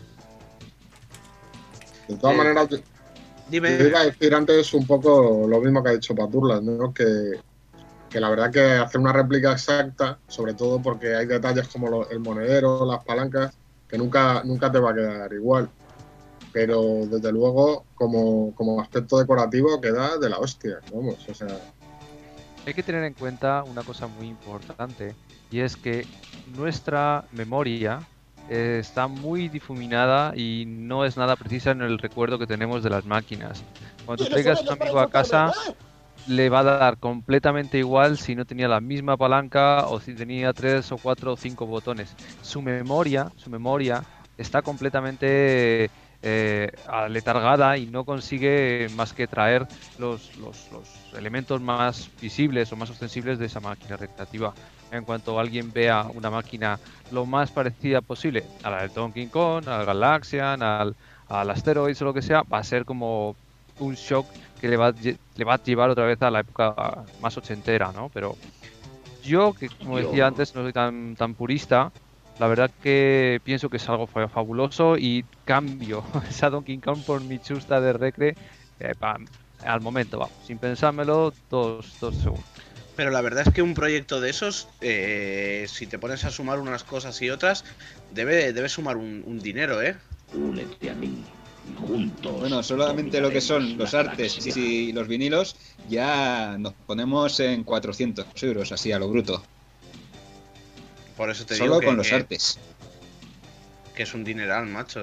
De todas Eh, maneras, Dime. yo iba a decir antes un poco lo mismo que ha dicho Paturlas, ¿no? Que, que la verdad que hacer una réplica exacta, sobre todo porque hay detalles como lo- el monedero, las palancas, que nunca, nunca te va a quedar igual. Pero desde luego, como, como aspecto decorativo, queda de la hostia, vamos, o sea... Hay que tener en cuenta una cosa muy importante, y es que nuestra memoria eh, está muy difuminada y no es nada precisa en el recuerdo que tenemos de las máquinas. Cuando tú traigas a un amigo a casa, le va a dar completamente igual si no tenía la misma palanca o si tenía tres o cuatro o cinco botones. Su memoria, su memoria está completamente eh, aletargada y no consigue más que traer los, los, los elementos más visibles o más ostensibles de esa máquina recreativa. En cuanto alguien vea una máquina lo más parecida posible a la del Donkey Kong, al Galaxian, al, al Asteroids o lo que sea, va a ser como un shock que le va, a, le va a llevar otra vez a la época más ochentera, ¿no? Pero yo, que como decía antes, no soy tan, tan purista, la verdad que pienso que es algo fabuloso y cambio esa Donkey Kong por mi chusta de recre eh, pa, al momento, vamos, sin pensármelo, dos, dos segundos. Pero la verdad es que un proyecto de esos, eh, si te pones a sumar unas cosas y otras, debe, debe sumar un, un dinero, ¿eh? Únete a mí. Juntos. Bueno, solamente lo que son los artes y los vinilos, ya nos ponemos en cuatrocientos euros, así a lo bruto. Por eso te Solo digo que, con los que, artes. que es un dineral, macho.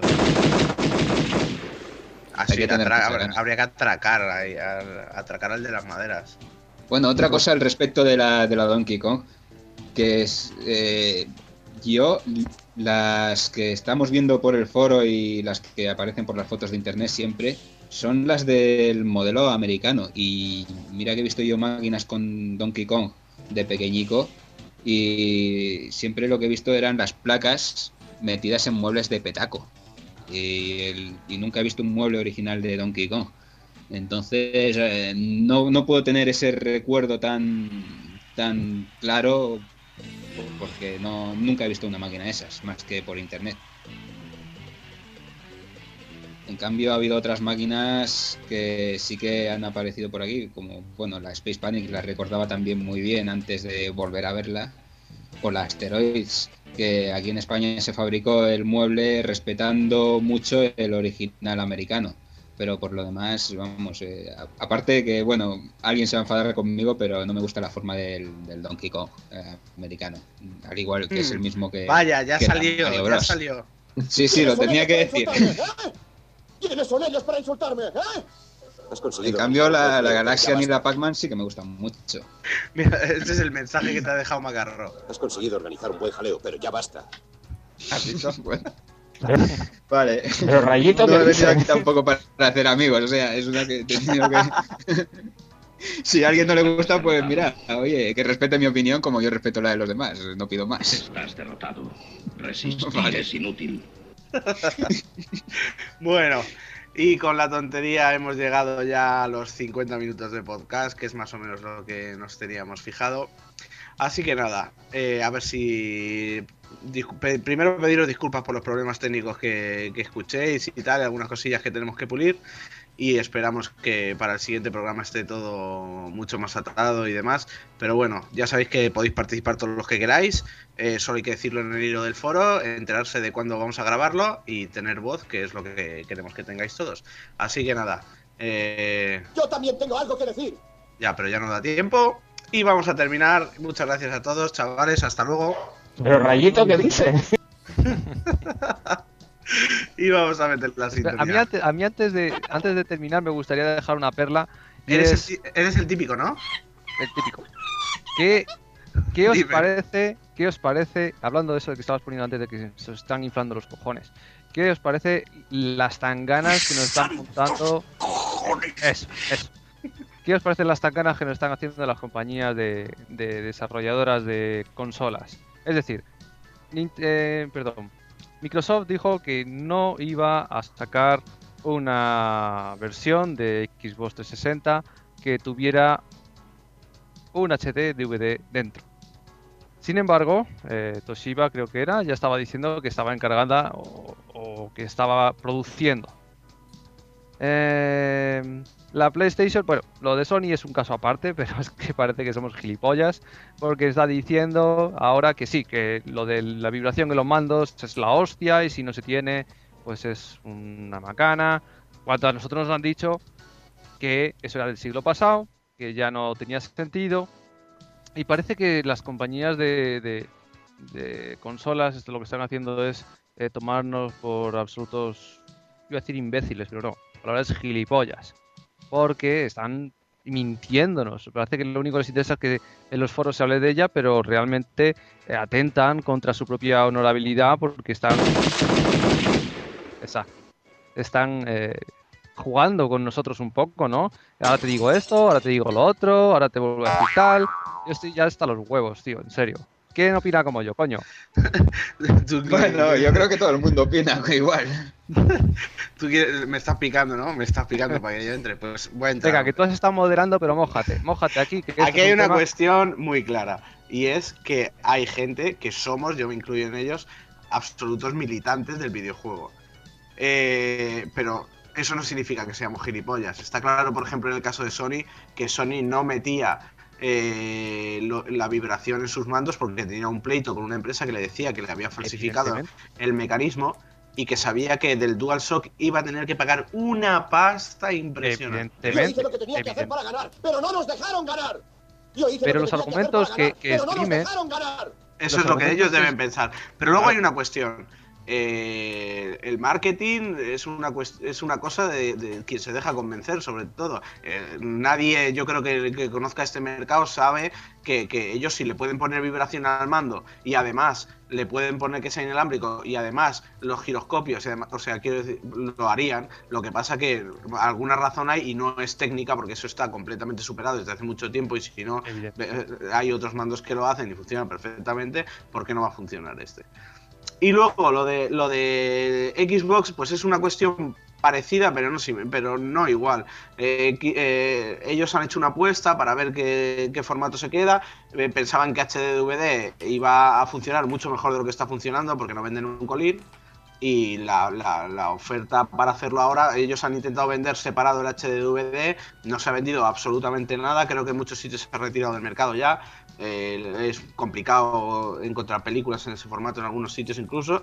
Hay Así que tener atra- muchas habría, ganas. habría que atracar, ahí, a- atracar al de las maderas. Bueno, otra cosa al respecto de la, de la Donkey Kong, que es eh, yo, las que estamos viendo por el foro y las que aparecen por las fotos de internet siempre, son las del modelo americano. Y mira que he visto yo máquinas con Donkey Kong de pequeñico y siempre lo que he visto eran las placas metidas en muebles de petaco. Y, el, y nunca he visto un mueble original de Donkey Kong. Entonces eh, no, no puedo tener ese recuerdo tan, tan claro porque no, nunca he visto una máquina de esas, más que por internet. En cambio ha habido otras máquinas que sí que han aparecido por aquí, como bueno, la Space Panic la recordaba también muy bien antes de volver a verla, o la Asteroids, que aquí en España se fabricó el mueble respetando mucho el original americano. Pero por lo demás, vamos, eh, aparte que, bueno, alguien se va a enfadar conmigo, pero no me gusta la forma del, del Donkey Kong eh, americano. Al igual que mm. es el mismo que... Vaya, ya que salió, ya salió. Sí, sí, lo tenía que decir. ¿Quiénes son ellos para insultarme? ¿Eh? Has conseguido. En cambio, la, la Galaxian y la Pac-Man sí que me gustan mucho. Mira, este es el mensaje que te ha dejado Macarro. Has conseguido organizar un buen jaleo, pero ya basta. ¿Has dicho? Bueno. Vale. Pero Rayito, no ¿qué he venido dice? aquí tampoco para hacer amigos, o sea, es una que he tenido que... Si a alguien no le gusta, pues mira, oye, que respete mi opinión como yo respeto la de los demás, no pido más. Estás derrotado. Resistir Vale. es inútil. Bueno, y con la tontería hemos llegado ya a los cincuenta minutos de podcast, que es más o menos lo que nos teníamos fijado. Así que nada, eh, a ver si... Primero pediros disculpas por los problemas técnicos que, que escuchéis y tal, algunas cosillas que tenemos que pulir. Y esperamos que para el siguiente programa esté todo mucho más atado y demás. Pero bueno, ya sabéis que podéis participar todos los que queráis. Eh, solo hay que decirlo en el hilo del foro, enterarse de cuándo vamos a grabarlo y tener voz, que es lo que queremos que tengáis todos. Así que nada. Eh... Yo también tengo algo que decir. Ya, pero ya no da tiempo. Y vamos a terminar. Muchas gracias a todos, chavales. Hasta luego. Pero Rayito, ¿qué dice? Y vamos a meter la sintonía. A mí, antes, a mí antes, de, antes de terminar me gustaría dejar una perla. Eres, es... el, eres el típico, ¿no? El típico. ¿Qué, qué os Dime. parece, qué os parece, hablando de eso de que estabas poniendo antes de que se os están inflando los cojones, qué os parece las tanganas que nos están montando? Eso, eso. ¿Qué os parecen las tanganas que nos están haciendo las compañías de, de desarrolladoras de consolas? Es decir, eh, perdón, Microsoft dijo que no iba a sacar una versión de Xbox trescientos sesenta que tuviera un H D D V D dentro. Sin embargo, eh, Toshiba creo que era, ya estaba diciendo que estaba encargada o, o que estaba produciendo. Eh, la PlayStation, bueno, lo de Sony es un caso aparte, pero es que parece que somos gilipollas, porque está diciendo ahora que sí, que lo de la vibración en los mandos es la hostia y si no se tiene, pues es una macana. Cuando a nosotros nos han dicho que eso era del siglo pasado, que ya no tenía sentido, y parece que las compañías de, de, de consolas, esto lo que están haciendo es eh, tomarnos por absolutos, iba a decir imbéciles, pero no, la verdad es gilipollas. Porque están mintiéndonos. Parece que lo único que les interesa es que en los foros se hable de ella, pero realmente eh, atentan contra su propia honorabilidad porque están... Exacto. Están eh, jugando con nosotros un poco, ¿no? Ahora te digo esto, ahora te digo lo otro, ahora te vuelvo a decir tal. Yo estoy ya hasta los huevos, tío, en serio. ¿Quién opina como yo, coño? Bueno, yo creo que todo el mundo opina igual. Tú quieres, me estás picando, ¿no? Me estás picando para que yo entre. Pues voy a entrar. Venga, que tú has estado moderando, pero mójate. Mójate aquí. Que aquí hay es un una tema... cuestión muy clara. Y es que hay gente que somos, yo me incluyo en ellos, absolutos militantes del videojuego. Eh, pero eso no significa que seamos gilipollas. Está claro, por ejemplo, en el caso de Sony, que Sony no metía... Eh, lo, la vibración en sus mandos porque tenía un pleito con una empresa que le decía que le había falsificado el mecanismo y que sabía que del DualShock iba a tener que pagar una pasta impresionante. Yo hice lo que tenía que hacer para ganar, pero no nos dejaron ganar. Yo hice pero lo que los argumentos que, que, que ganar, exprime, no nos dejaron ganar. Eso es lo que ellos deben pensar. Pero luego hay una cuestión. eh, el marketing es una, es una cosa de, de quien se deja convencer, sobre todo. Eh, nadie, yo creo que, que conozca este mercado sabe que, que ellos si le pueden poner vibración al mando y además le pueden poner que sea inalámbrico y además los giroscopios, y además, o sea, quiero decir, lo harían. Lo que pasa que alguna razón hay y no es técnica porque eso está completamente superado desde hace mucho tiempo y si no, eh, hay otros mandos que lo hacen y funcionan perfectamente, ¿por qué no va a funcionar este? Y luego lo de lo de Xbox, pues es una cuestión parecida, pero no, pero no igual. Eh, eh, ellos han hecho una apuesta para ver qué, qué formato se queda. Eh, pensaban que H D D V D iba a funcionar mucho mejor de lo que está funcionando porque no venden un colín. Y la, la, la oferta para hacerlo ahora, ellos han intentado vender separado el H D D V D, no se ha vendido absolutamente nada, creo que en muchos sitios se ha retirado del mercado ya. Eh, es complicado encontrar películas en ese formato en algunos sitios incluso,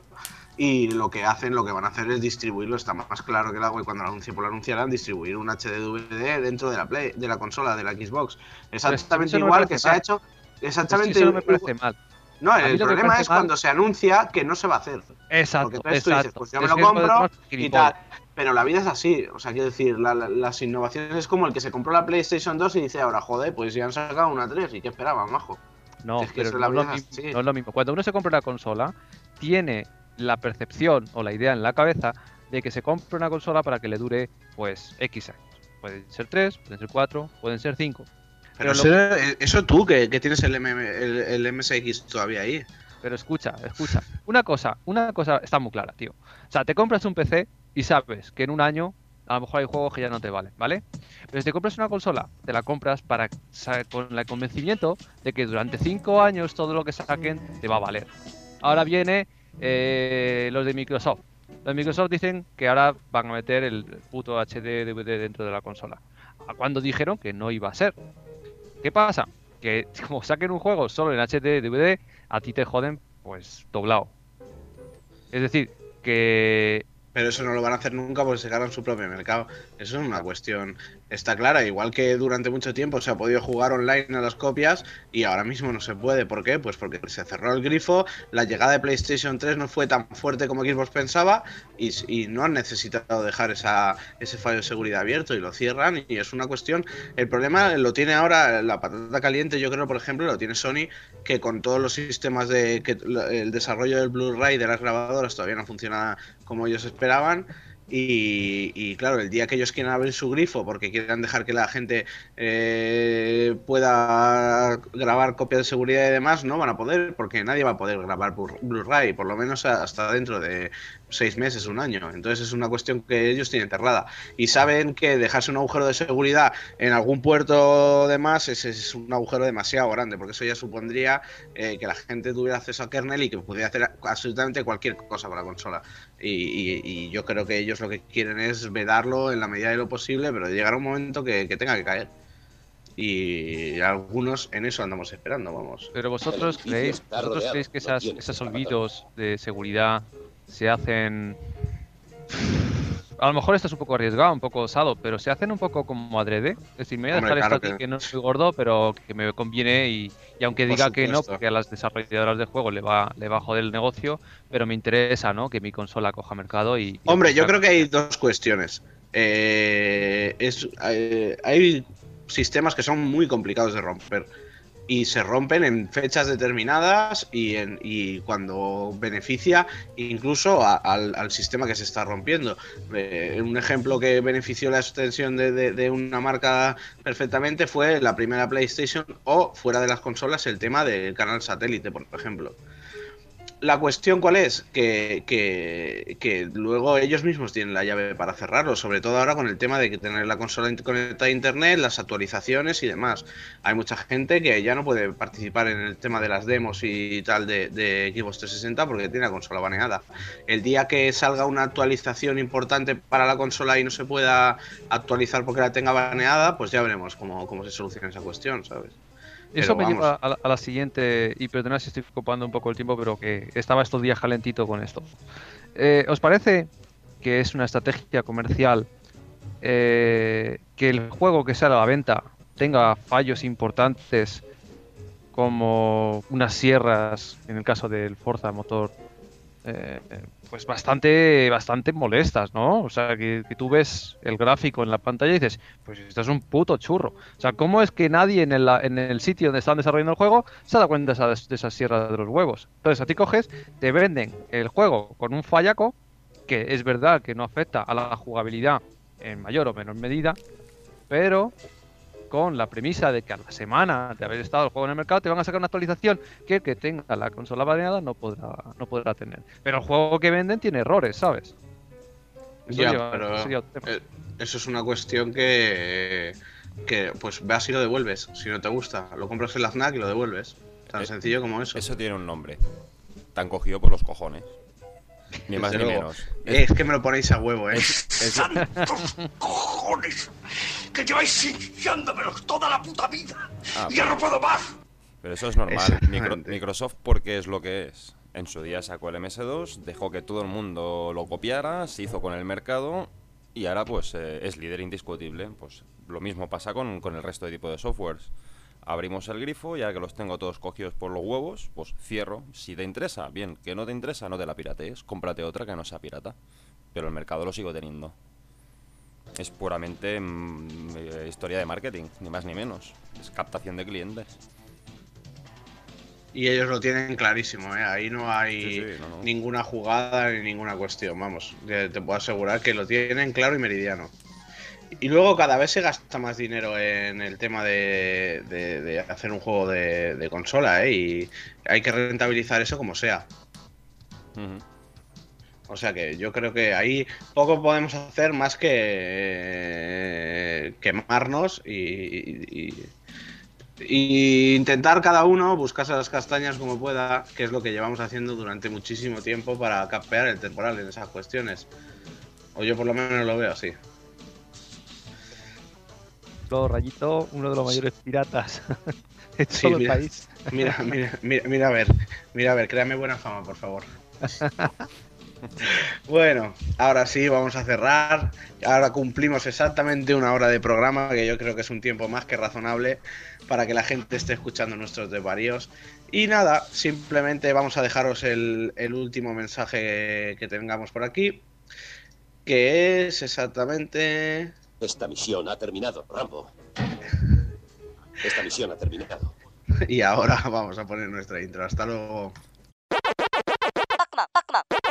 y lo que hacen, lo que van a hacer es distribuirlo, está más claro que el agua y cuando lo anuncien, pues lo anunciarán, distribuir un H D D V D dentro de la Play, de la consola, de la Xbox. Exactamente no igual que se mal. ha hecho, exactamente eso no me parece mal. No, el problema es mal... cuando se anuncia que no se va a hacer. Exacto, porque entonces exacto. tú dices, pues yo me es lo compro y tal. gilipollas. Pero la vida es así, o sea, quiero decir, la, la, las innovaciones es como el que se compró la PlayStation dos y dice ahora, joder, pues ya han sacado una tres, ¿y qué esperaban, majo? No, es que pero no, no, es lo mismo, no es lo mismo. Cuando uno se compra una consola, tiene la percepción o la idea en la cabeza de que se compra una consola para que le dure, pues, X años. Pueden ser tres, pueden ser cuatro, pueden ser cinco. Pero, pero eso, lo... eso tú, que, que tienes el, M M, el, el M S X todavía ahí. Pero escucha, escucha. Una cosa, una cosa está muy clara, tío. O sea, te compras un P C y sabes que en un año a lo mejor hay juegos que ya no te valen, ¿vale? Pero si te compras una consola, te la compras para con el convencimiento de que durante cinco años todo lo que saquen te va a valer. Ahora viene eh, los de Microsoft. Los de Microsoft dicen que ahora van a meter el puto H D D V D dentro de la consola. ¿A cuándo dijeron que no iba a ser? ¿Qué pasa? Que como saquen un juego solo en H D D V D, a ti te joden, pues, doblado. Es decir, que... Pero eso no lo van a hacer nunca porque se ganan su propio mercado. Eso es una cuestión, está clara. Igual que durante mucho tiempo se ha podido jugar online a las copias y ahora mismo no se puede. ¿Por qué? Pues porque se cerró el grifo, la llegada de PlayStation tres no fue tan fuerte como Xbox pensaba y, y no han necesitado dejar esa, ese fallo de seguridad abierto y lo cierran y es una cuestión... El problema lo tiene ahora la patata caliente, yo creo, por ejemplo, lo tiene Sony, que con todos los sistemas de... que el desarrollo del Blu-ray de las grabadoras todavía no funciona como ellos esperaban y, y claro, el día que ellos quieran abrir su grifo porque quieran dejar que la gente eh, pueda grabar copias de seguridad y demás, no van a poder porque nadie va a poder grabar Blu-ray, por lo menos hasta dentro de seis meses, un año. Entonces es una cuestión que ellos tienen cerrada y saben que dejarse un agujero de seguridad en algún puerto de más es, es un agujero demasiado grande porque eso ya supondría eh, que la gente tuviera acceso a kernel y que pudiera hacer absolutamente cualquier cosa con la consola y, y, y yo creo que ellos lo que quieren es vedarlo en la medida de lo posible, pero llegará un momento que, que tenga que caer y algunos en eso andamos esperando, vamos. Pero vosotros creéis, ¿vosotros creéis que esas, esos olvidos de seguridad se hacen... A lo mejor esto es un poco arriesgado, un poco osado, pero se hacen un poco como adrede. Es decir, me voy a dejar Hombre, claro esto aquí que... que no soy gordo, pero que me conviene y, y aunque diga que no, porque a las desarrolladoras de juego le va, le va a joder el negocio, pero me interesa, ¿no? Que mi consola coja mercado y... y Hombre, yo creo que hay dos cuestiones. Eh, es, eh, hay sistemas que son muy complicados de romper. Y se rompen en fechas determinadas y, en, y cuando beneficia incluso a, al, al sistema que se está rompiendo. Eh, un ejemplo que benefició la extensión de, de, de una marca perfectamente fue la primera PlayStation o, fuera de las consolas, el tema del canal satélite, por ejemplo. La cuestión ¿cuál es? Que, que, que luego ellos mismos tienen la llave para cerrarlo, sobre todo ahora con el tema de que tener la consola conectada a internet, las actualizaciones y demás. Hay mucha gente que ya no puede participar en el tema de las demos y tal de, de Xbox trescientos sesenta porque tiene la consola baneada. El día que salga una actualización importante para la consola y no se pueda actualizar porque la tenga baneada, pues ya veremos cómo, cómo se soluciona esa cuestión, ¿sabes? Eso me lleva a la, a la siguiente, y perdonad si estoy ocupando un poco el tiempo, pero que estaba estos días calentito con esto. Eh, ¿Os parece que es una estrategia comercial eh, que el juego que sale a la venta tenga fallos importantes como unas sierras, en el caso del Forza motor, eh, pues bastante, bastante molestas, ¿no? O sea, que, que tú ves el gráfico en la pantalla y dices, pues esto es un puto churro. O sea, ¿cómo es que nadie en el, en el sitio donde están desarrollando el juego se ha dado cuenta de esa, de esa sierra de los huevos? Entonces, a ti coges, te venden el juego con un fallaco, que es verdad que no afecta a la jugabilidad en mayor o menor medida, pero con la premisa de que a la semana de haber estado el juego en el mercado te van a sacar una actualización que el que tenga la consola variada no podrá, no podrá tener. Pero el juego que venden tiene errores, ¿sabes? Eso Ya, lleva- pero eso lleva otro tema. eh, eso es una cuestión que, que pues vas y lo devuelves. Si no te gusta, lo compras en la FNAC y lo devuelves. Tan Eh, sencillo como eso. Eso tiene un nombre. Tan cogido por los cojones. Ni más Desde ni luego. menos. Eh, es que me lo ponéis a huevo, eh. ¡Santos cojones! ¡Que lleváis hinchándomelos toda la puta vida! Ah, ¡Ya no puedo más! Pero eso es normal. Micro- Exactamente. Microsoft, porque es lo que es. En su día sacó el M S dos, dejó que todo el mundo lo copiara, se hizo con el mercado y ahora pues eh, es líder indiscutible. Pues lo mismo pasa con, con el resto de tipo de softwares. Abrimos el grifo, ya que los tengo todos cogidos por los huevos, pues cierro. Si te interesa, bien. Que no te interesa, no te la piratees. Cómprate otra que no sea pirata. Pero el mercado lo sigo teniendo. Es puramente mm, eh, historia de marketing, ni más ni menos. Es captación de clientes. Y ellos lo tienen clarísimo, ¿eh? Ahí no hay Sí, sí, no, no. ninguna jugada ni ninguna cuestión, vamos. Te, te puedo asegurar que lo tienen claro y meridiano. Y luego cada vez se gasta más dinero en el tema de, de- de hacer un juego de, de consola, ¿eh? Y hay que rentabilizar eso como sea. Ujú. O sea que yo creo que ahí poco podemos hacer más que eh, quemarnos y, y- y- y intentar cada uno buscarse las castañas como pueda, que es lo que llevamos haciendo durante muchísimo tiempo para capear el temporal en esas cuestiones. O yo por lo menos lo veo así. Lo Rayito, uno de los mayores piratas de Sí, todo el mira. país. Mira, mira, mira, mira a ver, mira a ver, créame buena fama, por favor. Bueno, ahora sí, vamos a cerrar. Ahora cumplimos exactamente una hora de programa, que yo creo que es un tiempo más que razonable para que la gente esté escuchando nuestros desvaríos. Y nada, simplemente vamos a dejaros el, el último mensaje que tengamos por aquí, que es exactamente... Esta misión ha terminado, Rambo. Esta misión ha terminado. Y ahora vamos a poner nuestra intro. Hasta luego. Pakma, Pakma.